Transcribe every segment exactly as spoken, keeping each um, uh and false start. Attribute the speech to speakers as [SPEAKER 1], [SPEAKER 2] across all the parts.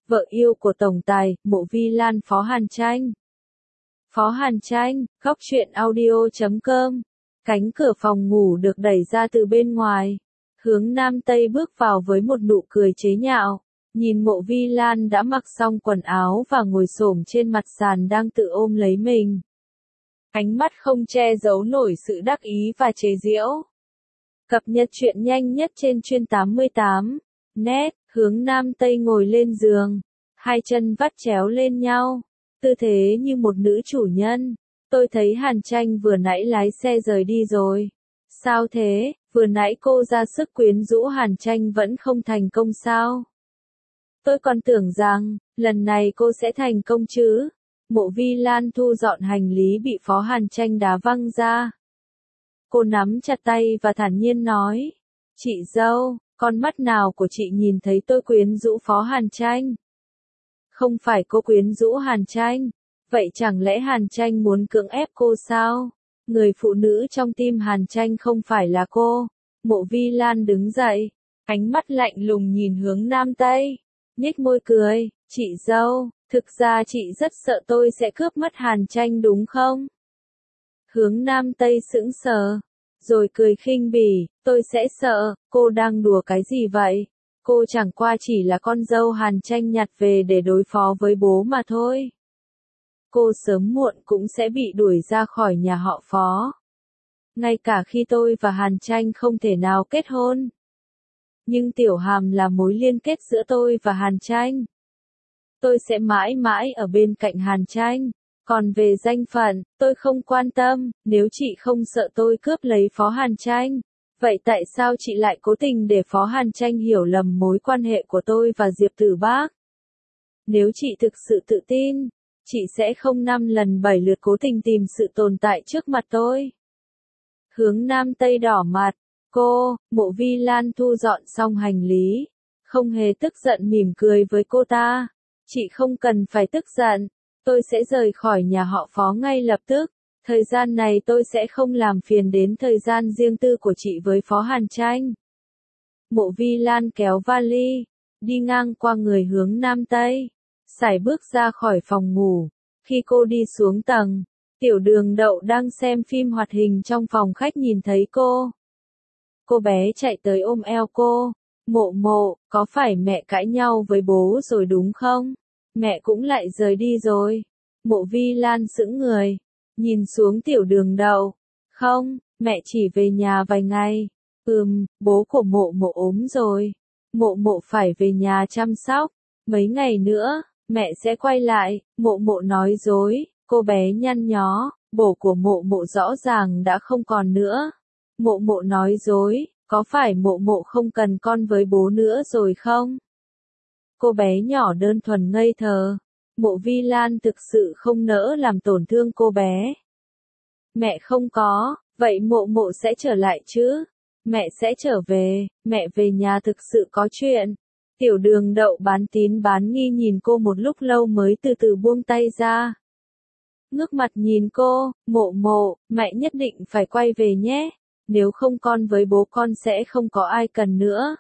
[SPEAKER 1] vợ yêu của tổng tài, Mộ Vi Lan Phó Hàn Tranh. Phó Hàn Tranh, góc truyện audio chấm com. Cánh cửa phòng ngủ được đẩy ra từ bên ngoài. Hướng Nam Tây bước vào với một nụ cười chế nhạo. Nhìn Mộ Vi Lan đã mặc xong quần áo và ngồi xổm trên mặt sàn đang tự ôm lấy mình. Ánh mắt không che giấu nổi sự đắc ý và chế giễu. Cập nhật truyện nhanh nhất trên chuyên tám mươi tám. Net, Hướng Nam Tây ngồi lên giường. Hai chân vắt chéo lên nhau. Tư thế như một nữ chủ nhân. Tôi thấy Hàn Tranh vừa nãy lái xe rời đi rồi. Sao thế, vừa nãy cô ra sức quyến rũ Hàn Tranh vẫn không thành công sao? Tôi còn tưởng rằng, lần này cô sẽ thành công chứ. Mộ Vi Lan thu dọn hành lý bị Phó Hàn Tranh đá văng ra. Cô nắm chặt tay và thản nhiên nói. Chị dâu, con mắt nào của chị nhìn thấy tôi quyến rũ Phó Hàn Tranh? Không phải cô quyến rũ Hàn Tranh. Vậy chẳng lẽ Hàn Tranh muốn cưỡng ép cô sao? Người phụ nữ trong tim Hàn Tranh không phải là cô. Mộ Vi Lan đứng dậy, ánh mắt lạnh lùng nhìn Hướng Nam Tây. Nhếch môi cười, chị dâu, thực ra chị rất sợ tôi sẽ cướp mất Hàn Tranh đúng không? Hướng Nam Tây sững sờ, rồi cười khinh bỉ, tôi sẽ sợ, cô đang đùa cái gì vậy? Cô chẳng qua chỉ là con dâu Hàn Tranh nhặt về để đối phó với bố mà thôi. Cô sớm muộn cũng sẽ bị đuổi ra khỏi nhà họ Phó. Ngay cả khi tôi và Hàn Tranh không thể nào kết hôn. Nhưng Tiểu Hàm là mối liên kết giữa tôi và Hàn Tranh. Tôi sẽ mãi mãi ở bên cạnh Hàn Tranh. Còn về danh phận, tôi không quan tâm, nếu chị không sợ tôi cướp lấy Phó Hàn Tranh. Vậy tại sao chị lại cố tình để Phó Hàn Tranh hiểu lầm mối quan hệ của tôi và Diệp Tử Bác? Nếu chị thực sự tự tin, chị sẽ không năm lần bảy lượt cố tình tìm sự tồn tại trước mặt tôi. Hướng Nam Tây đỏ mặt, cô, Mộ Vi Lan thu dọn xong hành lý, không hề tức giận mỉm cười với cô ta. Chị không cần phải tức giận, tôi sẽ rời khỏi nhà họ Phó ngay lập tức. Thời gian này tôi sẽ không làm phiền đến thời gian riêng tư của chị với Phó Hàn Tranh. Mộ Vi Lan kéo vali, đi ngang qua người Hướng Nam Tây, sải bước ra khỏi phòng ngủ. Khi cô đi xuống tầng, Tiểu Đường Đậu đang xem phim hoạt hình trong phòng khách nhìn thấy cô. Cô bé chạy tới ôm eo cô. Mộ mộ, có phải mẹ cãi nhau với bố rồi đúng không? Mẹ cũng lại rời đi rồi. Mộ Vi Lan sững người, nhìn xuống Tiểu Đường Đậu. Không, mẹ chỉ về nhà vài ngày. Ừm, bố của mộ mộ ốm rồi. Mộ mộ phải về nhà chăm sóc. Mấy ngày nữa, mẹ sẽ quay lại. Mộ mộ nói dối. Cô bé nhăn nhó, bố của mộ mộ rõ ràng đã không còn nữa. Mộ mộ nói dối, có phải mộ mộ không cần con với bố nữa rồi không? Cô bé nhỏ đơn thuần ngây thờ. Mộ Vi Lan thực sự không nỡ làm tổn thương cô bé. Mẹ không có, vậy mộ mộ sẽ trở lại chứ? Mẹ sẽ trở về, mẹ về nhà thực sự có chuyện. Tiểu Đường Đậu bán tín bán nghi nhìn cô một lúc lâu mới từ từ buông tay ra. Ngước mặt nhìn cô, mộ mộ, mẹ nhất định phải quay về nhé. Nếu không con với bố con sẽ không có ai cần nữa.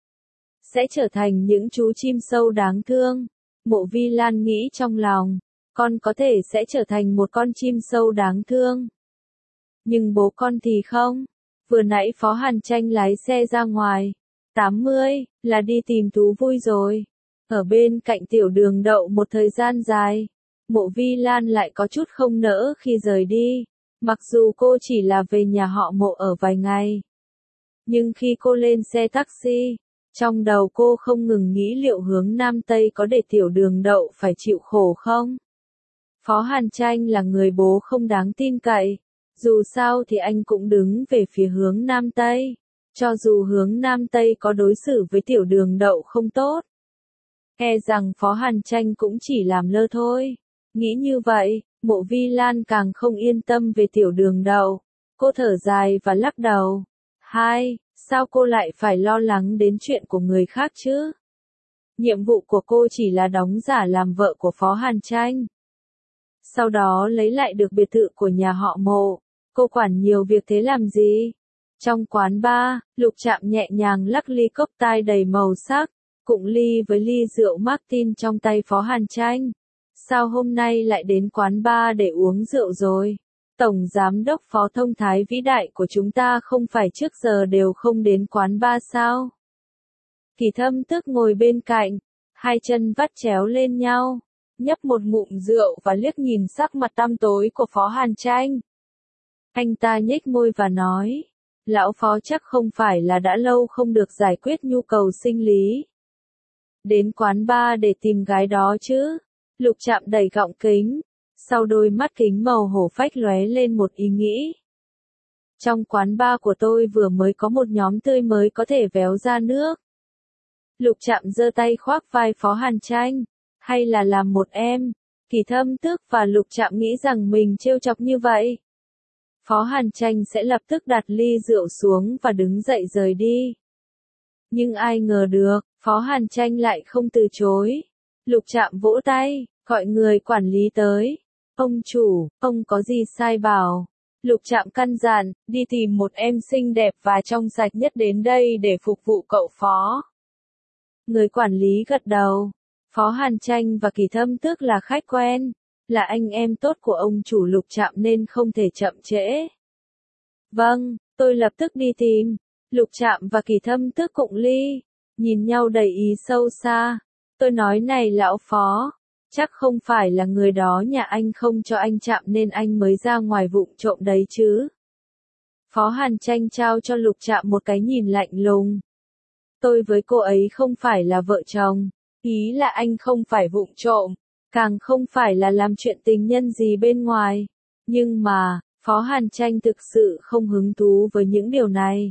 [SPEAKER 1] Sẽ trở thành những chú chim sâu đáng thương. Mộ Vi Lan nghĩ trong lòng, con có thể sẽ trở thành một con chim sâu đáng thương. Nhưng bố con thì không. Vừa nãy Phó Hàn Tranh lái xe ra ngoài. tám mươi, là đi tìm thú vui rồi. Ở bên cạnh Tiểu Đường Đậu một thời gian dài. Mộ Vi Lan lại có chút không nỡ khi rời đi. Mặc dù cô chỉ là về nhà họ Mộ ở vài ngày. Nhưng khi cô lên xe taxi, trong đầu cô không ngừng nghĩ liệu Hướng Nam Tây có để Tiểu Đường Đậu phải chịu khổ không? Phó Hàn Tranh là người bố không đáng tin cậy. Dù sao thì anh cũng đứng về phía Hướng Nam Tây. Cho dù Hướng Nam Tây có đối xử với Tiểu Đường Đậu không tốt. E rằng Phó Hàn Tranh cũng chỉ làm lơ thôi. Nghĩ như vậy, Mộ Vi Lan càng không yên tâm về Tiểu Đường Đậu. Cô thở dài và lắc đầu. Hai, sao cô lại phải lo lắng đến chuyện của người khác chứ? Nhiệm vụ của cô chỉ là đóng giả làm vợ của Phó Hàn Tranh. Sau đó lấy lại được biệt thự của nhà họ Mộ. Cô quản nhiều việc thế làm gì? Trong quán bar, Lục Trạm nhẹ nhàng lắc ly cốc tai đầy màu sắc. cụng ly với ly rượu Martin trong tay Phó Hàn Tranh. Sao hôm nay lại đến quán bar để uống rượu rồi? Tổng giám đốc Phó thông thái vĩ đại của chúng ta không phải trước giờ đều không đến quán bar sao? Kỳ Thâm Tước ngồi bên cạnh, hai chân vắt chéo lên nhau, nhấp một ngụm rượu và liếc nhìn sắc mặt tăm tối của Phó Hàn Tranh. Anh ta nhếch môi và nói, lão Phó chắc không phải là đã lâu không được giải quyết nhu cầu sinh lý. Đến quán bar để tìm gái đó chứ? Lục Trạm đẩy gọng kính, sau đôi mắt kính màu hổ phách lóe lên một ý nghĩ. Trong quán bar của tôi vừa mới có một nhóm tươi mới có thể véo ra nước. Lục Trạm giơ tay khoác vai Phó Hàn Tranh, hay là làm một em? Kỳ Thâm Tước và Lục Trạm nghĩ rằng mình trêu chọc như vậy. Phó Hàn Tranh sẽ lập tức đặt ly rượu xuống và đứng dậy rời đi. Nhưng ai ngờ được, Phó Hàn Tranh lại không từ chối. Lục Trạm vỗ tay, gọi người quản lý tới. Ông chủ, ông có gì sai bảo. Lục Trạm căn dặn, đi tìm một em xinh đẹp và trong sạch nhất đến đây để phục vụ cậu Phó. Người quản lý gật đầu. Phó Hàn Tranh và Kỳ Thâm Tước là khách quen, là anh em tốt của ông chủ Lục Trạm nên không thể chậm trễ. Vâng, tôi lập tức đi tìm. Lục Trạm và Kỳ Thâm Tước cụng ly, nhìn nhau đầy ý sâu xa. Tôi nói này lão Phó, chắc không phải là người đó nhà anh không cho anh chạm nên anh mới ra ngoài vụng trộm đấy chứ. Phó Hàn Tranh trao cho Lục Trạm một cái nhìn lạnh lùng. Tôi với cô ấy không phải là vợ chồng, ý là anh không phải vụng trộm, càng không phải là làm chuyện tình nhân gì bên ngoài. Nhưng mà, Phó Hàn Tranh thực sự không hứng thú với những điều này.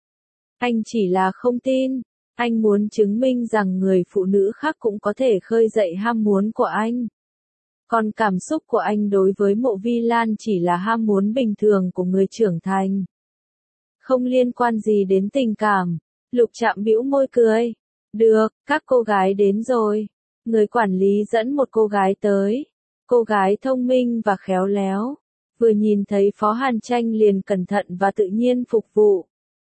[SPEAKER 1] Anh chỉ là không tin, anh muốn chứng minh rằng người phụ nữ khác cũng có thể khơi dậy ham muốn của anh. Còn cảm xúc của anh đối với Mộ Vi Lan chỉ là ham muốn bình thường của người trưởng thành. Không liên quan gì đến tình cảm. Lục Trạm bĩu môi cười. Được, các cô gái đến rồi. Người quản lý dẫn một cô gái tới. Cô gái thông minh và khéo léo. Vừa nhìn thấy Phó Hàn Tranh liền cẩn thận và tự nhiên phục vụ.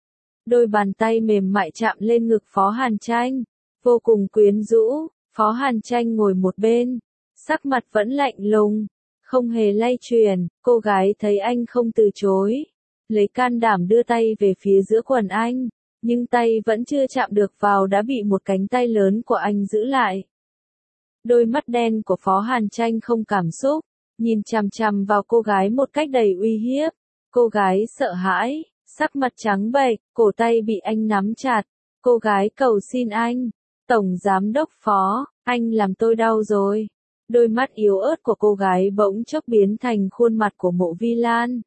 [SPEAKER 1] Đôi bàn tay mềm mại chạm lên ngực Phó Hàn Tranh. Vô cùng quyến rũ. Phó Hàn Tranh ngồi một bên. Sắc mặt vẫn lạnh lùng. Không hề lay chuyển. Cô gái thấy anh không từ chối. Lấy can đảm đưa tay về phía giữa quần anh. Nhưng tay vẫn chưa chạm được vào đã bị một cánh tay lớn của anh giữ lại. Đôi mắt đen của Phó Hàn Tranh không cảm xúc, nhìn chằm chằm vào cô gái một cách đầy uy hiếp. Cô gái sợ hãi, sắc mặt trắng bệch, cổ tay bị anh nắm chặt. Cô gái cầu xin anh, Tổng Giám đốc Phó, anh làm tôi đau rồi. Đôi mắt yếu ớt của cô gái bỗng chốc biến thành khuôn mặt của Mộ Vi Lan.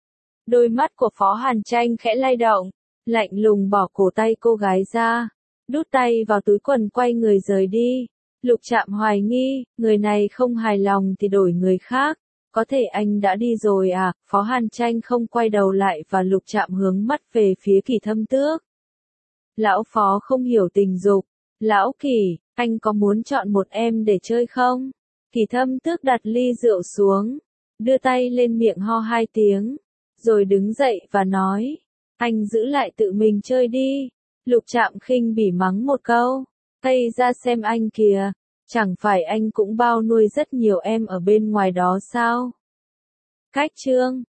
[SPEAKER 1] Đôi mắt của Phó Hàn Tranh khẽ lay động. Lạnh lùng bỏ cổ tay cô gái ra, đút tay vào túi quần quay người rời đi. Lục Trạm hoài nghi, người này không hài lòng thì đổi người khác. Có thể anh đã đi rồi à? Phó Hàn Tranh không quay đầu lại và Lục Trạm hướng mắt về phía Kỳ Thâm Tước. Lão Phó không hiểu tình dục. Lão Kỳ, anh có muốn chọn một em để chơi không? Kỳ Thâm Tước đặt ly rượu xuống, đưa tay lên miệng ho hai tiếng, rồi đứng dậy và nói. Anh giữ lại tự mình chơi đi. Lục Trạm khinh bỉ mắng một câu. Tây ra xem anh kìa. Chẳng phải anh cũng bao nuôi rất nhiều em ở bên ngoài đó sao? Cách chương